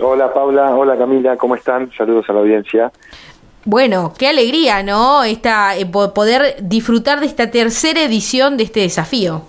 Hola Paula, hola Camila, ¿cómo están? Saludos a la audiencia. Bueno, qué alegría, ¿no? Poder disfrutar de esta tercera edición de este desafío.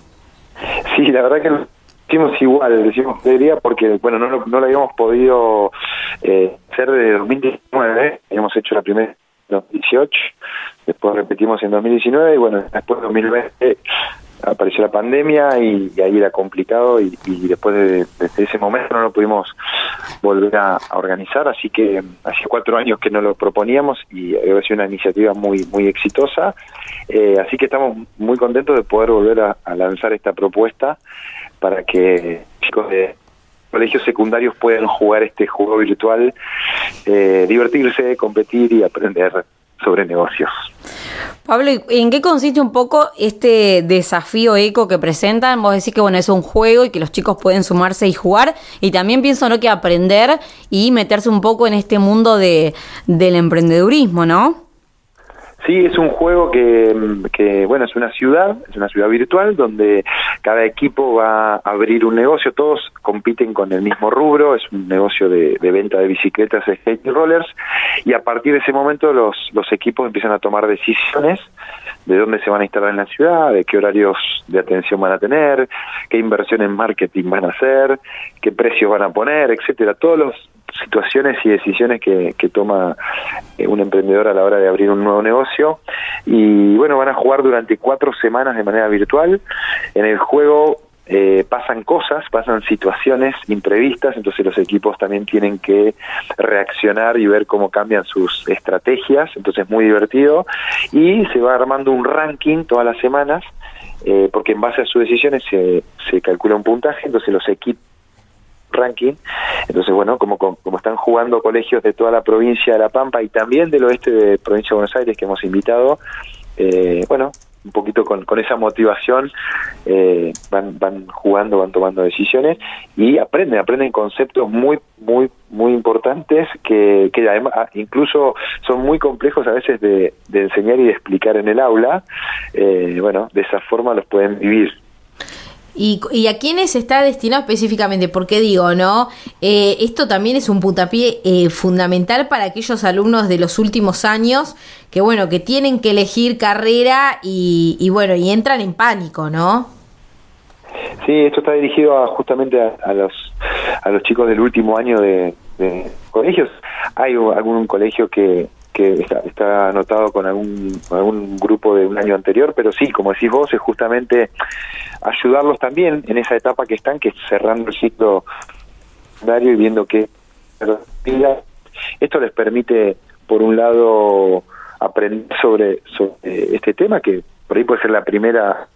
Sí, la verdad que lo decimos igual, decimos alegría porque, bueno, no lo habíamos podido hacer de 2019, habíamos hecho la primera en 2018, después repetimos en 2019 y bueno, después de 2020 apareció la pandemia y ahí era complicado y después desde ese momento no lo pudimos volver a organizar, así que hace 4 años que no lo proponíamos y ha sido una iniciativa muy exitosa, así que estamos muy contentos de poder volver a lanzar esta propuesta para que chicos de colegios secundarios puedan jugar este juego virtual, divertirse, competir y aprender sobre negocios. Pablo, ¿en qué consiste un poco este desafío eco que presentan? Vos decís que bueno, es un juego y que los chicos pueden sumarse y jugar, y también pienso, ¿no?, que aprender y meterse un poco en este mundo del emprendedurismo, ¿no? Sí, es un juego que bueno, es una ciudad virtual donde cada equipo va a abrir un negocio, todos compiten con el mismo rubro, es un negocio de venta de bicicletas, skate y rollers, y a partir de ese momento los equipos empiezan a tomar decisiones de dónde se van a instalar en la ciudad, de qué horarios de atención van a tener, qué inversión en marketing van a hacer, qué precios van a poner, etcétera, todas las situaciones y decisiones que toma un emprendedor a la hora de abrir un nuevo negocio. Y bueno, van a jugar durante 4 semanas de manera virtual. En el juego pasan cosas, pasan situaciones imprevistas, entonces los equipos también tienen que reaccionar y ver cómo cambian sus estrategias, entonces es muy divertido, y se va armando un ranking todas las semanas, porque en base a sus decisiones se calcula un puntaje, entonces los equipos ranking, entonces bueno, como están jugando colegios de toda la provincia de La Pampa y también del oeste de provincia de Buenos Aires que hemos invitado, bueno, un poquito con esa motivación van jugando, van tomando decisiones y aprenden conceptos muy importantes que además incluso son muy complejos a veces de enseñar y de explicar en el aula. Bueno, de esa forma los pueden vivir. ¿Y a quiénes está destinado específicamente? Porque digo, ¿no? Esto también es un puntapié fundamental para aquellos alumnos de los últimos años que, bueno, que tienen que elegir carrera y bueno, y entran en pánico, ¿no? Sí, esto está dirigido justamente a los chicos del último año de colegios. Hay algún colegio que está anotado con algún grupo de un año anterior, pero sí, como decís vos, es justamente ayudarlos también en esa etapa que están, que es cerrando el ciclo secundario y viendo que esto les permite, por un lado, aprender sobre este tema, que por ahí puede ser la primera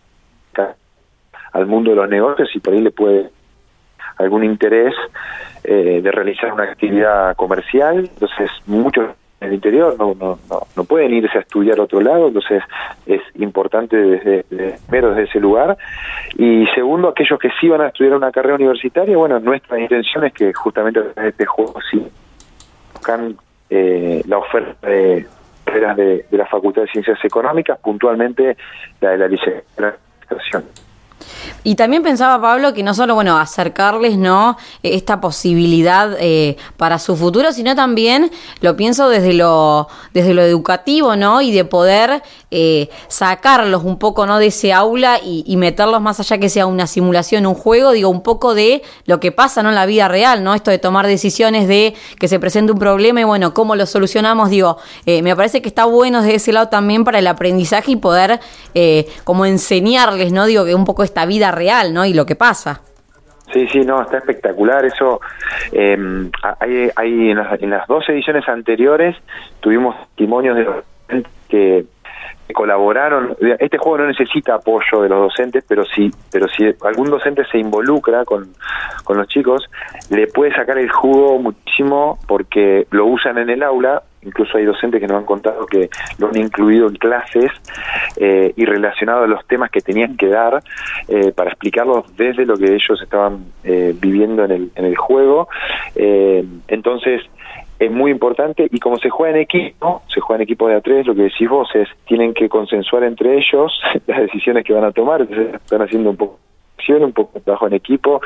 al mundo de los negocios y por ahí le puede algún interés de realizar una actividad comercial. Entonces muchos en el interior no pueden irse a estudiar a otro lado, entonces es importante primero desde ese lugar, y segundo, aquellos que sí van a estudiar una carrera universitaria, bueno, nuestra intención es que justamente desde este juego sí buscan la oferta de carreras de la Facultad de Ciencias Económicas, puntualmente la de la licenciatura en Administración. Y también pensaba, Pablo, que no solo, bueno, acercarles, ¿no?, esta posibilidad para su futuro, sino también lo pienso desde lo educativo, ¿no?, y de poder sacarlos un poco, ¿no?, de ese aula y meterlos más allá que sea una simulación, un juego, digo, un poco de lo que pasa, ¿no?, en la vida real, ¿no?, esto de tomar decisiones, de que se presente un problema y, bueno, cómo lo solucionamos, digo, me parece que está bueno desde ese lado también para el aprendizaje y poder como enseñarles, ¿no?, digo, que un poco esta vida real, ¿no?, y lo que pasa. Sí, no, está espectacular eso. Hay en las 2 ediciones anteriores tuvimos testimonios de los que colaboraron. Este juego no necesita apoyo de los docentes, pero si algún docente se involucra con los chicos, le puede sacar el jugo muchísimo porque lo usan en el aula. Incluso hay docentes que nos han contado que lo han incluido en clases y relacionado a los temas que tenían que dar para explicarlos desde lo que ellos estaban viviendo en el juego. Entonces es muy importante, y como se juega en equipo de a 3, lo que decís vos es, tienen que consensuar entre ellos las decisiones que van a tomar, entonces están haciendo un poco un poco de trabajo en equipo,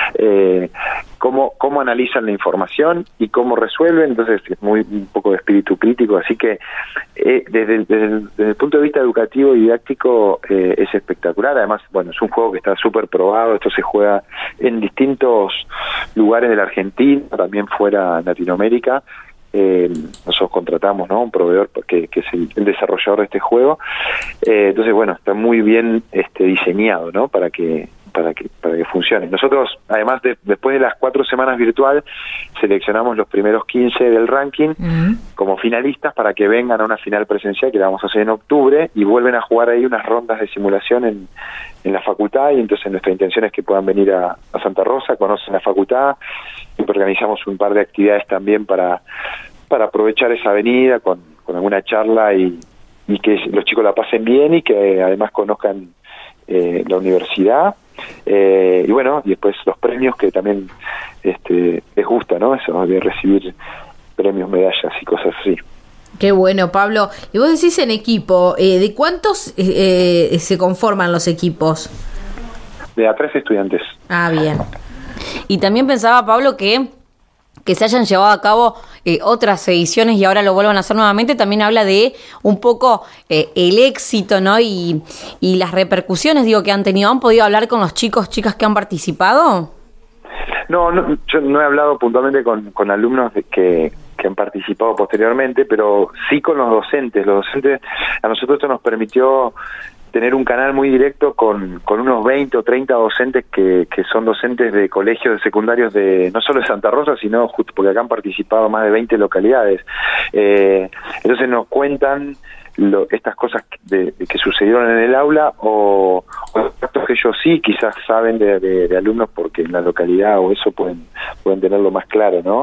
cómo analizan la información y cómo resuelven. Entonces es un poco de espíritu crítico, así que desde el punto de vista educativo y didáctico es espectacular. Además, bueno, es un juego que está súper probado. Esto se juega en distintos lugares de la Argentina, también fuera de Latinoamérica. Nosotros contratamos, ¿no?, un proveedor que es el desarrollador de este juego. Entonces, bueno, está muy bien diseñado, ¿no?, para que funcione. Nosotros, además, después de las 4 semanas virtual, seleccionamos los primeros 15 del ranking como finalistas para que vengan a una final presencial que la vamos a hacer en octubre, y vuelven a jugar ahí unas rondas de simulación en la facultad. Y entonces nuestra intención es que puedan venir a Santa Rosa, conocen la facultad, y organizamos un par de actividades también para aprovechar esa avenida con alguna charla y que los chicos la pasen bien y que además conozcan la universidad. Y bueno, y después los premios, que también les gusta, ¿no?, eso de recibir premios, medallas y cosas así. Qué bueno, Pablo. Y vos decís en equipo, ¿de cuántos se conforman los equipos? De a 3 estudiantes. Ah, bien. Y también pensaba, Pablo, que se hayan llevado a cabo otras ediciones y ahora lo vuelvan a hacer nuevamente, también habla de un poco el éxito, ¿no?, y las repercusiones, digo, que han tenido. ¿Han podido hablar con los chicas que han participado? No, yo no he hablado puntualmente con alumnos que han participado posteriormente, pero sí con los docentes. Los docentes, a nosotros esto nos permitió tener un canal muy directo con unos 20 o 30 docentes que son docentes de colegios de secundarios no solo de Santa Rosa, sino justo porque acá han participado más de 20 localidades. Entonces nos cuentan estas cosas que sucedieron en el aula, o actos que ellos sí quizás saben de alumnos porque en la localidad o eso pueden tenerlo más claro, ¿no?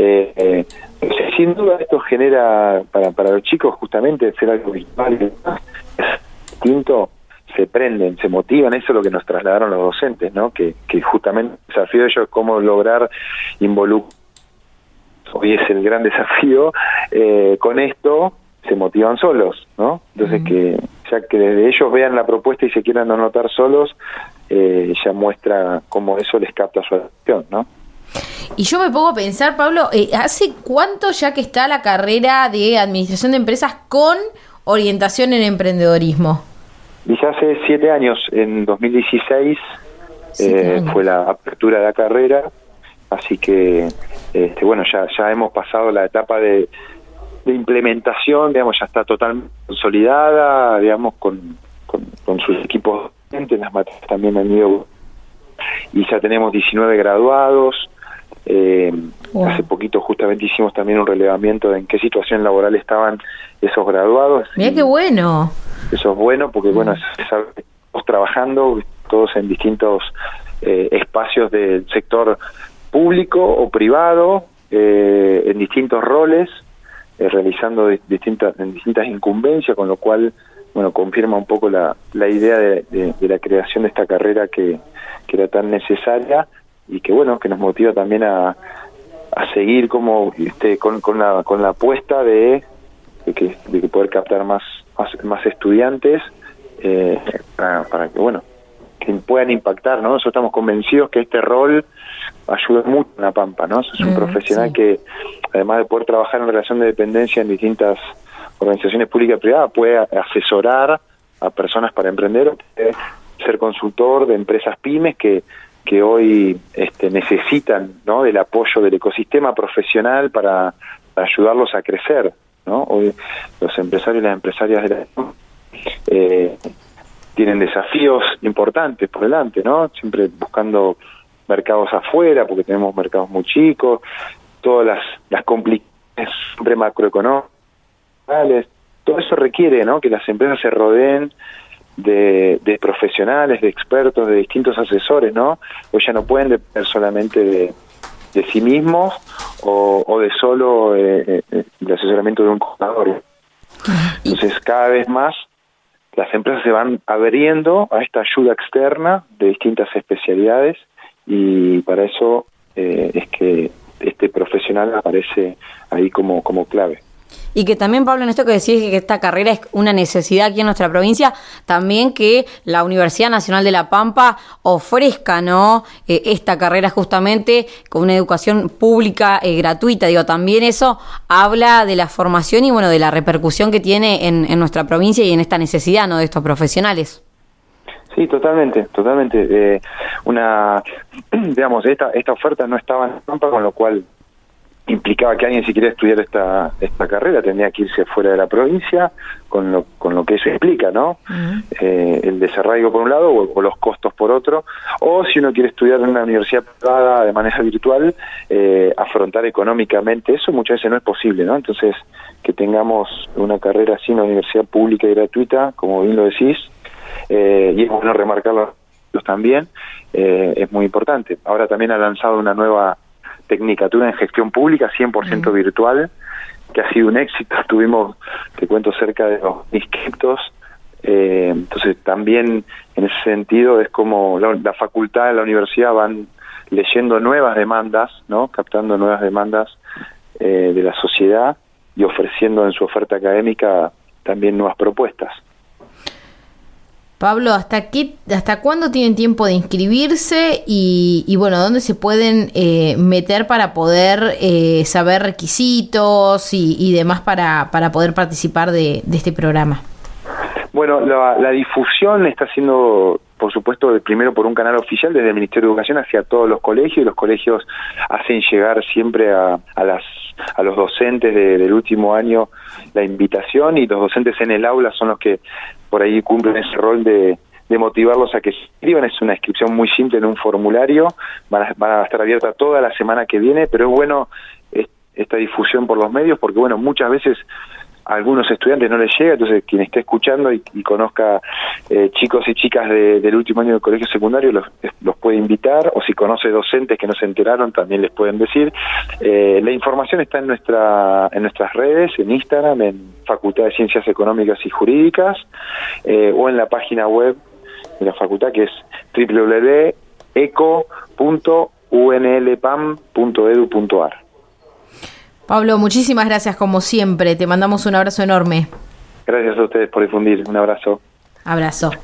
Sin duda esto genera para los chicos justamente ser algo virtual distinto, se prenden, se motivan. Eso es lo que nos trasladaron los docentes, ¿no?, que justamente el desafío de ellos es cómo lograr involucrar. Hoy es el gran desafío. Con esto se motivan solos, ¿no? Entonces ya que desde ellos vean la propuesta y se quieran anotar solos, ya muestra cómo eso les capta su atención, ¿no? Y yo me pongo a pensar, Pablo, ¿hace cuánto ya que está la carrera de Administración de Empresas con orientación en emprendedorismo? Y ya hace 7 años, en 2016 fue la apertura de la carrera, así que bueno, ya hemos pasado la etapa de implementación, digamos, ya está totalmente consolidada, digamos, con sus equipos docentes. Las materias también han ido, y ya tenemos 19 graduados. Hace poquito justamente hicimos también un relevamiento de en qué situación laboral estaban esos graduados. Mirá qué bueno. Eso es bueno porque, bueno, estamos trabajando todos en distintos espacios del sector público o privado, en distintos roles, realizando distintas incumbencias, con lo cual, bueno, confirma un poco la idea de la creación de esta carrera que era tan necesaria y que, bueno, que nos motiva también a seguir como con la apuesta de poder captar más estudiantes para que, bueno, que puedan impactar, ¿no? Nosotros estamos convencidos que este rol ayuda mucho en La Pampa, ¿no? Es un profesional que, además de poder trabajar en relación de dependencia en distintas organizaciones públicas y privadas, puede asesorar a personas para emprender, puede ser consultor de empresas pymes que hoy necesitan, ¿no?, del apoyo del ecosistema profesional para ayudarlos a crecer, ¿no? Hoy los empresarios y las empresarias tienen desafíos importantes por delante, ¿no? Siempre buscando mercados afuera, porque tenemos mercados muy chicos, todas las complicaciones siempre macroeconómicas, todo eso requiere, ¿no?, que las empresas se rodeen de profesionales, de expertos, de distintos asesores, ¿no? Pues ya no pueden depender solamente de sí mismos o de solo el asesoramiento de un contador. Entonces, cada vez más las empresas se van abriendo a esta ayuda externa de distintas especialidades, y para eso es que este profesional aparece ahí como clave. Y que también, Pablo, en esto que decís que esta carrera es una necesidad aquí en nuestra provincia, también que la Universidad Nacional de La Pampa ofrezca, ¿no? Esta carrera justamente con una educación pública gratuita. Digo, también eso habla de la formación y, bueno, de la repercusión que tiene en nuestra provincia y en esta necesidad, ¿no?, de estos profesionales. Sí, totalmente. Digamos, esta oferta no estaba en La Pampa, con lo cual implicaba que alguien, si quería estudiar esta carrera, tenía que irse fuera de la provincia, con lo que eso implica, ¿no? Uh-huh. El desarraigo por un lado o los costos por otro, o si uno quiere estudiar en una universidad privada de manera virtual, afrontar económicamente eso muchas veces no es posible, ¿no? Entonces, que tengamos una carrera así, una universidad pública y gratuita, como bien lo decís, y es bueno remarcarlo también, es muy importante. Ahora también ha lanzado una nueva tecnicatura en gestión pública 100% virtual, que ha sido un éxito. Tuvimos, te cuento, cerca de los inscriptos. Entonces también en ese sentido es como la facultad de la universidad van leyendo nuevas demandas, ¿no? Captando nuevas demandas de la sociedad y ofreciendo en su oferta académica también nuevas propuestas. Pablo, ¿hasta cuándo tienen tiempo de inscribirse y bueno, dónde se pueden meter para poder saber requisitos y demás para poder participar de este programa? Bueno, la difusión está siendo, por supuesto, primero por un canal oficial desde el Ministerio de Educación hacia todos los colegios, y los colegios hacen llegar siempre a los docentes del último año la invitación, y los docentes en el aula son los que por ahí cumplen ese rol de motivarlos a que se inscriban. Es una inscripción muy simple en un formulario, van a estar abiertas toda la semana que viene, pero es bueno esta difusión por los medios, porque bueno, muchas veces a algunos estudiantes no les llega. Entonces quien esté escuchando y conozca chicos y chicas del último año del colegio secundario los puede invitar, o si conoce docentes que no se enteraron también les pueden decir. La información está en nuestras redes, en Instagram, en Facultad de Ciencias Económicas y Jurídicas, o en la página web de la facultad, que es www.eco.unlpam.edu.ar. Pablo, muchísimas gracias como siempre. Te mandamos un abrazo enorme. Gracias a ustedes por difundir. Un abrazo. Abrazo.